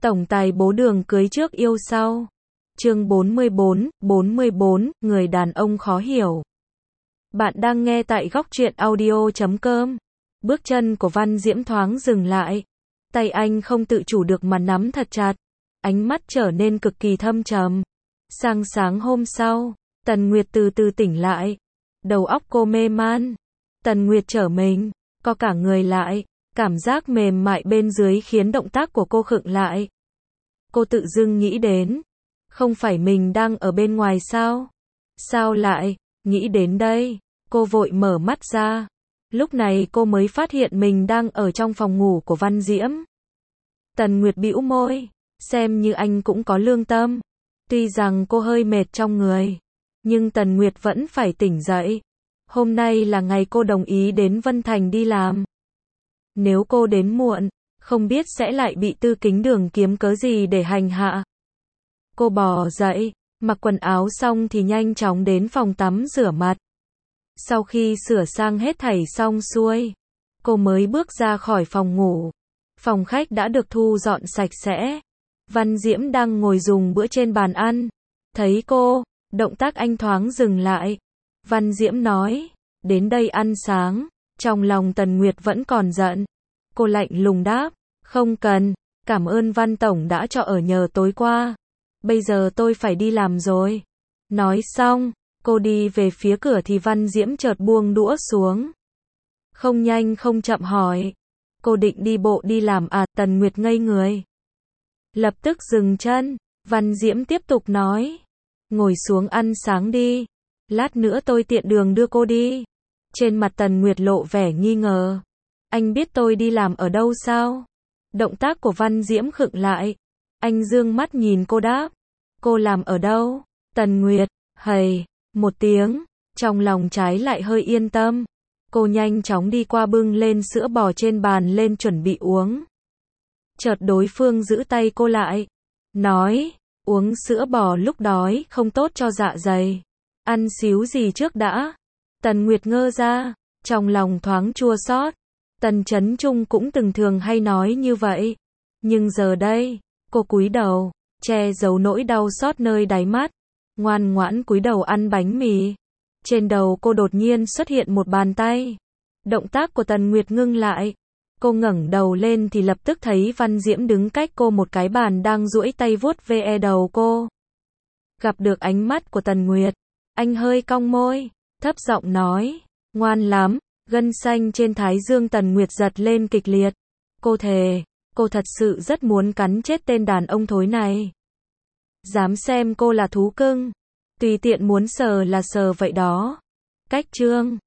Tổng tài bố Đường cưới trước yêu sau. Chương 44, người đàn ông khó hiểu. Bạn đang nghe tại góc truyện audio.com. Bước chân của Văn Diễm thoáng dừng lại. Tay anh không tự chủ được mà nắm thật chặt. Ánh mắt trở nên cực kỳ thâm trầm. Sang sáng hôm sau, Tần Nguyệt từ từ tỉnh lại. Đầu óc cô mê man. Tần Nguyệt trở mình, co cả người lại. Cảm giác mềm mại bên dưới khiến động tác của cô khựng lại. Cô tự dưng nghĩ đến, không phải mình đang ở bên ngoài sao? Sao lại, nghĩ đến đây, cô vội mở mắt ra. Lúc này cô mới phát hiện mình đang ở trong phòng ngủ của Văn Diễm. Tần Nguyệt bĩu môi, xem như anh cũng có lương tâm. Tuy rằng cô hơi mệt trong người, nhưng Tần Nguyệt vẫn phải tỉnh dậy. Hôm nay là ngày cô đồng ý đến Vân Thành đi làm. Nếu cô đến muộn, không biết sẽ lại bị Tư Kính Đường kiếm cớ gì để hành hạ. Cô bò dậy, mặc quần áo xong thì nhanh chóng đến phòng tắm rửa mặt. Sau khi sửa sang hết thảy xong xuôi, cô mới bước ra khỏi phòng ngủ. Phòng khách đã được thu dọn sạch sẽ. Văn Diễm đang ngồi dùng bữa trên bàn ăn. Thấy cô, động tác anh thoáng dừng lại. Văn Diễm nói, đến đây ăn sáng. Trong lòng Tần Nguyệt vẫn còn giận. Cô lạnh lùng đáp, không cần, cảm ơn Văn Tổng đã cho ở nhờ tối qua. Bây giờ tôi phải đi làm rồi. Nói xong, cô đi về phía cửa thì Văn Diễm chợt buông đũa xuống. Không nhanh không chậm hỏi, cô định đi bộ đi làm à? Tần Nguyệt ngây người. Lập tức dừng chân, Văn Diễm tiếp tục nói, ngồi xuống ăn sáng đi. Lát nữa tôi tiện đường đưa cô đi. Trên mặt Tần Nguyệt lộ vẻ nghi ngờ. Anh biết tôi đi làm ở đâu sao? Động tác của Văn Diễm khựng lại. Anh dương mắt nhìn cô đáp. Cô làm ở đâu? Tần Nguyệt, hầy, một tiếng. Trong lòng trái lại hơi yên tâm. Cô nhanh chóng đi qua bưng lên sữa bò trên bàn lên chuẩn bị uống. Chợt đối phương giữ tay cô lại. Nói, uống sữa bò lúc đói không tốt cho dạ dày. Ăn xíu gì trước đã. Tần Nguyệt ngơ ra, trong lòng thoáng chua xót. Tần Chấn Trung cũng từng thường hay nói như vậy. Nhưng giờ đây, cô cúi đầu, che giấu nỗi đau xót nơi đáy mắt. Ngoan ngoãn cúi đầu ăn bánh mì. Trên đầu cô đột nhiên xuất hiện một bàn tay. Động tác của Tần Nguyệt ngưng lại. Cô ngẩng đầu lên thì lập tức thấy Văn Diễm đứng cách cô một cái bàn đang duỗi tay vuốt ve đầu cô. Gặp được ánh mắt của Tần Nguyệt, anh hơi cong môi, thấp giọng nói, ngoan lắm. Gân xanh trên thái dương Tần Nguyệt giật lên kịch liệt. Cô thề, cô thật sự rất muốn cắn chết tên đàn ông thối này. Dám xem cô là thú cưng, tùy tiện muốn sờ là sờ vậy đó. Cách chương